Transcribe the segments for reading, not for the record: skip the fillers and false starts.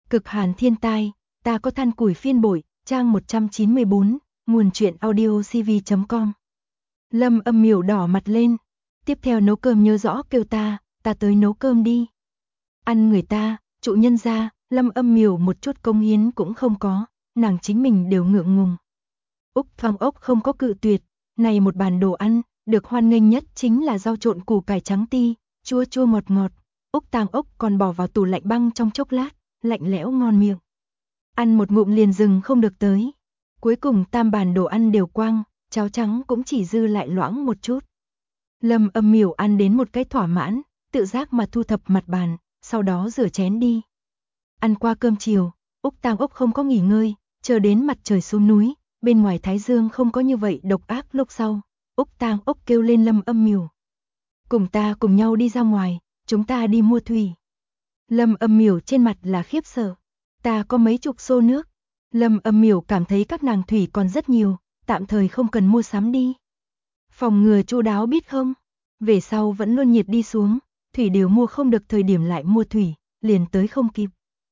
Cực hàn thiên tai, ta có than củi phiên bội, trang 194, nguồn truyện audio cv.com. Lâm Âm Miểu đỏ mặt lên, tiếp theo nấu cơm nhớ rõ kêu ta tới nấu cơm đi. Ăn người ta, trụ nhân ra, Lâm Âm Miểu một chút công hiến cũng không có, nàng chính mình đều ngượng ngùng. Úc Phong Ốc không có cự tuyệt, này một bàn đồ ăn, được hoan nghênh nhất chính là rau trộn củ cải trắng ti, chua chua ngọt ngọt. Úc Tang Ốc còn bỏ vào tủ lạnh băng trong chốc lát, lạnh lẽo ngon miệng. Ăn một ngụm liền dừng không được tới. Cuối cùng tam bàn đồ ăn đều quang, cháo trắng cũng chỉ dư lại loãng một chút. Lâm Âm Miểu ăn đến một cái thỏa mãn, tự giác mà thu thập mặt bàn, sau đó rửa chén đi. Ăn qua cơm chiều, Úc Tang Ốc không có nghỉ ngơi, chờ đến mặt trời xuống núi, bên ngoài thái dương không có như vậy độc ác lúc sau. Úc Tang Ốc kêu lên Lâm Âm Miểu. Cùng ta cùng nhau đi ra ngoài, chúng ta đi mua thủy. Lâm Âm Miểu trên mặt là khiếp sợ. Ta có mấy chục xô nước. Lâm Âm Miểu cảm thấy các nàng thủy còn rất nhiều, tạm thời không cần mua sắm đi. Phòng ngừa chu đáo biết không? Về sau vẫn luôn nhiệt đi xuống, thủy đều mua không được thời điểm lại mua thủy, liền tới không kịp.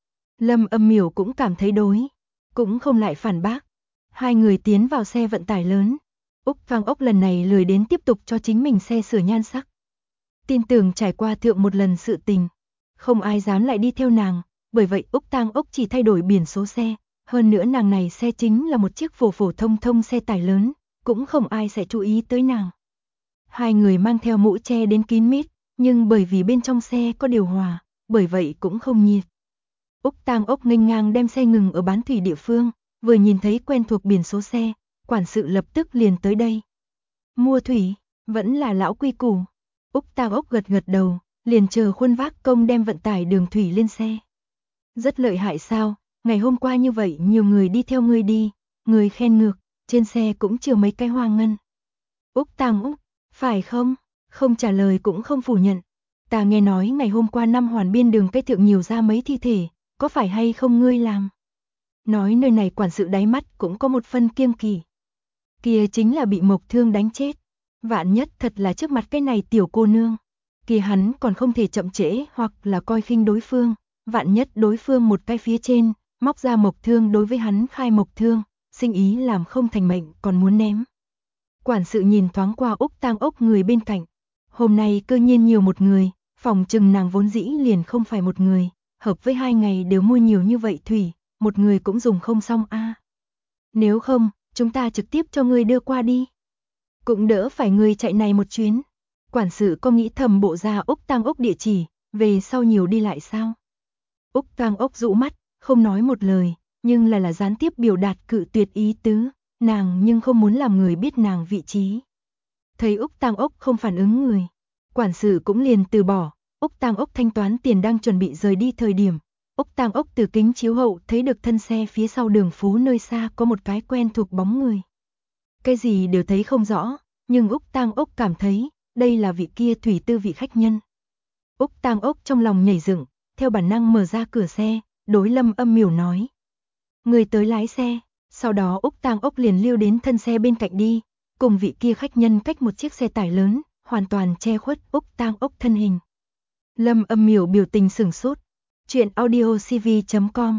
Lâm Âm Miểu cũng cảm thấy đối, cũng không lại phản bác. Hai người tiến vào xe vận tải lớn. Úc Phong Ốc lần này lười đến tiếp tục cho chính mình xe sửa nhan sắc. Tin tưởng trải qua thượng một lần sự tình, không ai dám lại đi theo nàng, bởi vậy Úc Tang Ốc chỉ thay đổi biển số xe, hơn nữa nàng này xe chính là một chiếc phổ phổ thông thông xe tải lớn, cũng không ai sẽ chú ý tới nàng. Hai người mang theo mũ che đến kín mít, nhưng bởi vì bên trong xe có điều hòa, bởi vậy cũng không nhiệt. Úc Tang Ốc nghênh ngang đem xe ngừng ở bán thủy địa phương, vừa nhìn thấy quen thuộc biển số xe, quản sự lập tức liền tới đây. Mua thủy, vẫn là lão quy củ. Úc Tang Ốc gật gật đầu, liền chờ khuôn vác công đem vận tải đường thủy lên xe. Rất lợi hại sao, ngày hôm qua như vậy nhiều người đi theo ngươi đi, người khen ngược, trên xe cũng chưa mấy cái hoa ngân. Úc Tang Ốc, phải không? Không trả lời cũng không phủ nhận. Ta nghe nói ngày hôm qua năm Hoàn Biên đường cái thượng nhiều ra mấy thi thể, có phải hay không ngươi làm? Nói nơi này quản sự đáy mắt cũng có một phân kiêng kỵ. Kia chính là bị Mộc Thương đánh chết. Vạn nhất thật là trước mặt cái này tiểu cô nương. Kia hắn còn không thể chậm trễ hoặc là coi khinh đối phương. Vạn nhất đối phương một cái phía trên, móc ra Mộc Thương đối với hắn khai Mộc Thương, sinh ý làm không thành mệnh còn muốn ném. Quản sự nhìn thoáng qua Úc Tang Ốc người bên cạnh. Hôm nay cơ nhiên nhiều một người, phòng chừng nàng vốn dĩ liền không phải một người, hợp với 2 ngày đều mua nhiều như vậy thủy, một người cũng dùng không xong a. Nếu không, chúng ta trực tiếp cho ngươi đưa qua đi. Cũng đỡ phải ngươi chạy này một chuyến. Quản sự có nghĩ thầm bộ ra Úc Tang Ốc địa chỉ, về sau nhiều đi lại sao? Úc Tang Ốc dụ mắt, không nói một lời, nhưng là gián tiếp biểu đạt cự tuyệt ý tứ, nàng nhưng không muốn làm người biết nàng vị trí. Thấy Úc Tang Ốc không phản ứng người, quản sự cũng liền từ bỏ. Úc Tang Ốc thanh toán tiền đang chuẩn bị rời đi thời điểm, Úc Tang Ốc từ kính chiếu hậu thấy được thân xe phía sau đường phố nơi xa có một cái quen thuộc bóng người. Cái gì đều thấy không rõ, nhưng Úc Tang Ốc cảm thấy đây là vị kia thủy tư vị khách nhân. Úc Tang Ốc trong lòng nhảy dựng, theo bản năng mở ra cửa xe, đối Lâm Âm Miểu nói. Người tới lái xe, sau đó Úc Tang Ốc liền lưu đến thân xe bên cạnh đi, cùng vị kia khách nhân cách một chiếc xe tải lớn, hoàn toàn che khuất Úc Tang Ốc thân hình. Lâm Âm Miểu biểu tình sửng sốt. Chuyện audio cv.com.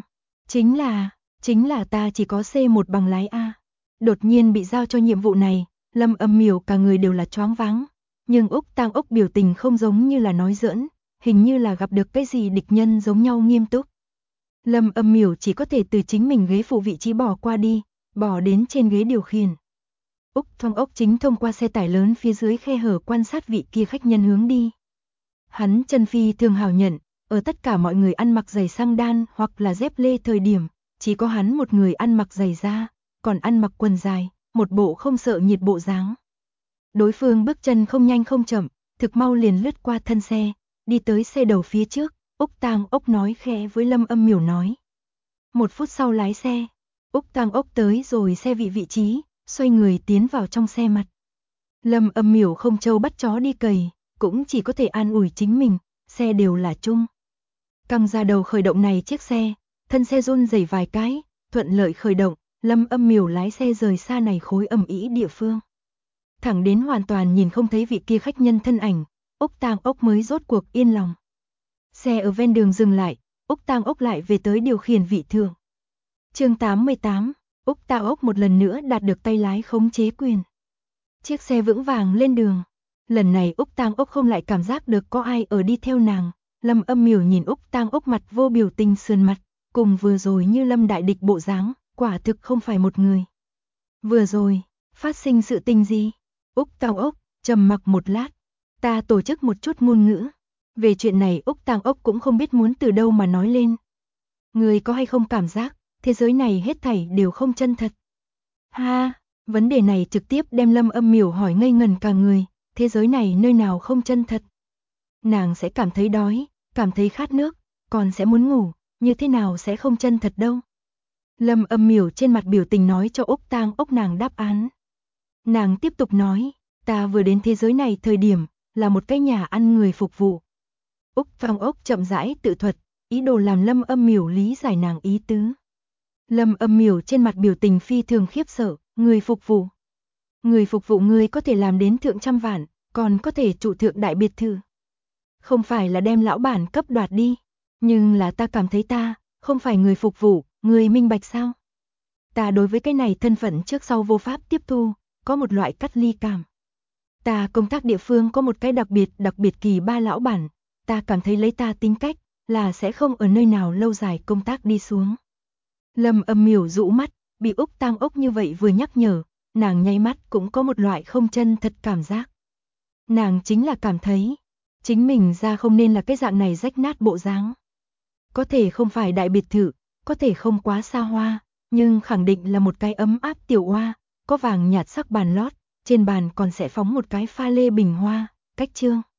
Chính là ta chỉ có C1 bằng lái A. Đột nhiên bị giao cho nhiệm vụ này, Lâm Âm Miểu cả người đều là choáng váng. Nhưng Úc Tang Ốc biểu tình không giống như là nói giỡn, hình như là gặp được cái gì địch nhân giống nhau nghiêm túc. Lâm Âm Miểu chỉ có thể từ chính mình ghế phụ vị trí bỏ qua đi, bỏ đến trên ghế điều khiển. Úc Phong Ốc chính thông qua xe tải lớn phía dưới khe hở quan sát vị kia khách nhân hướng đi. Hắn chân phi thường hào nhận, ở tất cả mọi người ăn mặc giày sang đan hoặc là dép lê thời điểm, chỉ có hắn một người ăn mặc giày da, còn ăn mặc quần dài, một bộ không sợ nhiệt bộ dáng. Đối phương bước chân không nhanh không chậm, thực mau liền lướt qua thân xe, đi tới xe đầu phía trước, Úc Tang Ốc nói khẽ với Lâm Âm Miểu nói. 1 phút sau lái xe, Úc Tang Ốc tới rồi xe vị trí, xoay người tiến vào trong xe mặt. Lâm Âm Miểu không trâu bắt chó đi cày, cũng chỉ có thể an ủi chính mình, xe đều là chung. Căng ra đầu khởi động này chiếc xe, thân xe run rẩy vài cái, thuận lợi khởi động, Lâm Âm Miểu lái xe rời xa này khối ầm ĩ địa phương. Thẳng đến hoàn toàn nhìn không thấy vị kia khách nhân thân ảnh, Úc Tang Ốc mới rốt cuộc yên lòng. Xe ở ven đường dừng lại, Úc Tang Ốc lại về tới điều khiển vị thượng. Chương 88, Úc Tang Ốc một lần nữa đạt được tay lái khống chế quyền. Chiếc xe vững vàng lên đường. Lần này Úc Tang Ốc không lại cảm giác được có ai ở đi theo nàng. Lâm Âm Miểu nhìn Úc Tang Ốc mặt vô biểu tình sườn mặt, cùng vừa rồi như lâm đại địch bộ dáng, quả thực không phải một người. Vừa rồi, phát sinh sự tình gì? Úc Tang Ốc trầm mặc một lát, ta tổ chức một chút ngôn ngữ. Về chuyện này Úc Tang Ốc cũng không biết muốn từ đâu mà nói lên. Người có hay không cảm giác, thế giới này hết thảy đều không chân thật. Ha, vấn đề này trực tiếp đem Lâm Âm Miểu hỏi ngây ngần cả người, thế giới này nơi nào không chân thật. Nàng sẽ cảm thấy đói, cảm thấy khát nước, còn sẽ muốn ngủ, như thế nào sẽ không chân thật đâu. Lâm Âm Miểu trên mặt biểu tình nói cho Úc Tang Ốc nàng đáp án. Nàng tiếp tục nói, ta vừa đến thế giới này thời điểm, là một cái nhà ăn người phục vụ. Úc Tang Ốc chậm rãi tự thuật, ý đồ làm Lâm Âm Miểu lý giải nàng ý tứ. Lâm Âm Miểu trên mặt biểu tình phi thường khiếp sợ, người phục vụ. Người phục vụ ngươi có thể làm đến thượng trăm vạn, còn có thể trụ thượng đại biệt thự. Không phải là đem lão bản cấp đoạt đi, nhưng là ta cảm thấy ta, không phải người phục vụ, người minh bạch sao? Ta đối với cái này thân phận trước sau vô pháp tiếp thu, có một loại cắt ly cảm. Ta công tác địa phương có một cái đặc biệt kỳ ba lão bản, ta cảm thấy lấy ta tính cách, là sẽ không ở nơi nào lâu dài công tác đi xuống. Lâm Âm Miểu rũ mắt, bị Úc Tang Ốc như vậy vừa nhắc nhở, nàng nháy mắt cũng có một loại không chân thật cảm giác. Nàng chính là cảm thấy, chính mình ra không nên là cái dạng này rách nát bộ dáng. Có thể không phải đại biệt thự, có thể không quá xa hoa, nhưng khẳng định là một cái ấm áp tiểu oa, có vàng nhạt sắc bàn lót, trên bàn còn sẽ phóng một cái pha lê bình hoa, cách trương.